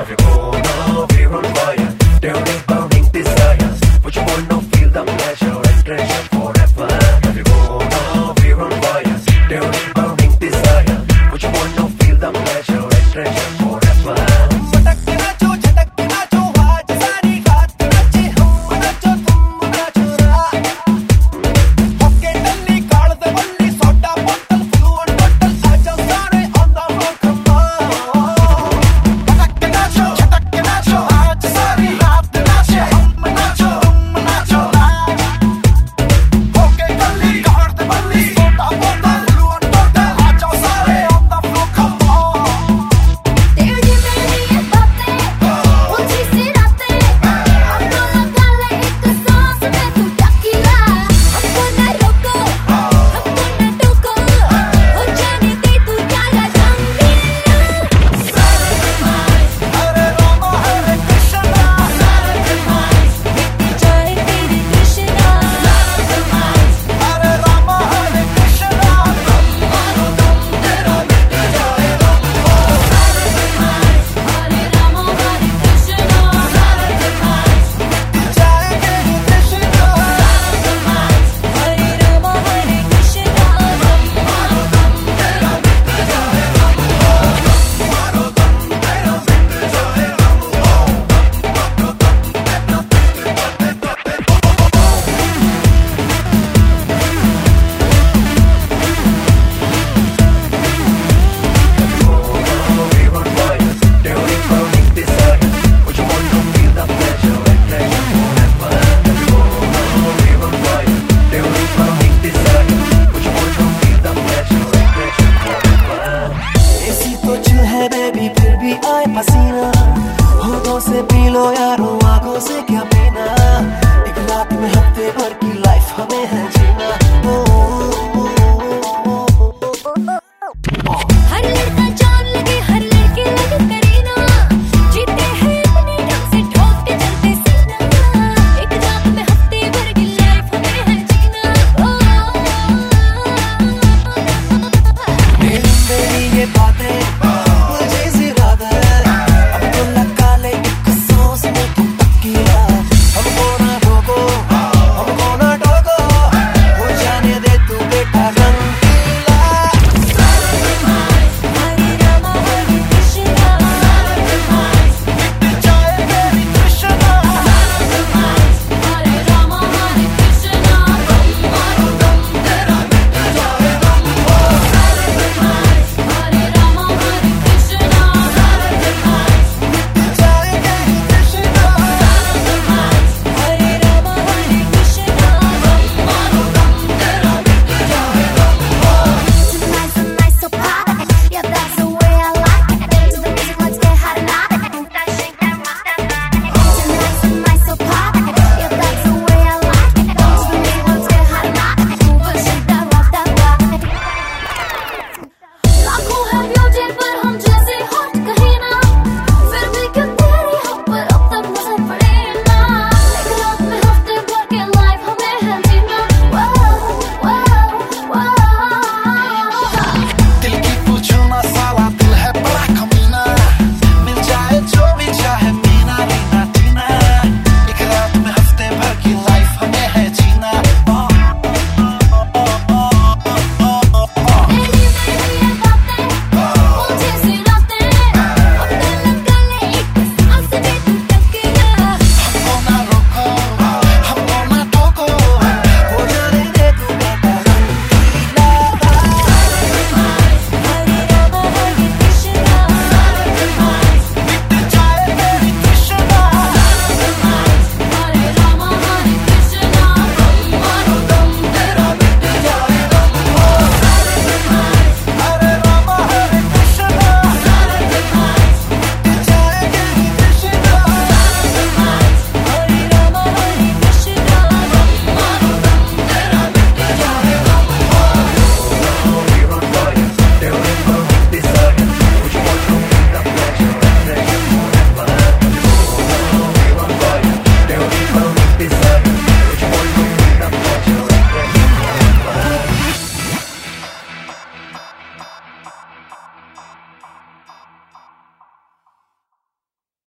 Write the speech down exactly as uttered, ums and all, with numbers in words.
Have you gone we're on fire, turning burning desires. Would you wanna feel the pleasure and treasure forever? Have you gone we're on fire, turning burning desire. Would you wanna feel the pleasure and treasure forever? Baby फिर भी आए पसीना, होठों से P low यारो, आंखों से क्या पीना। एक रात में हफ्ते भर की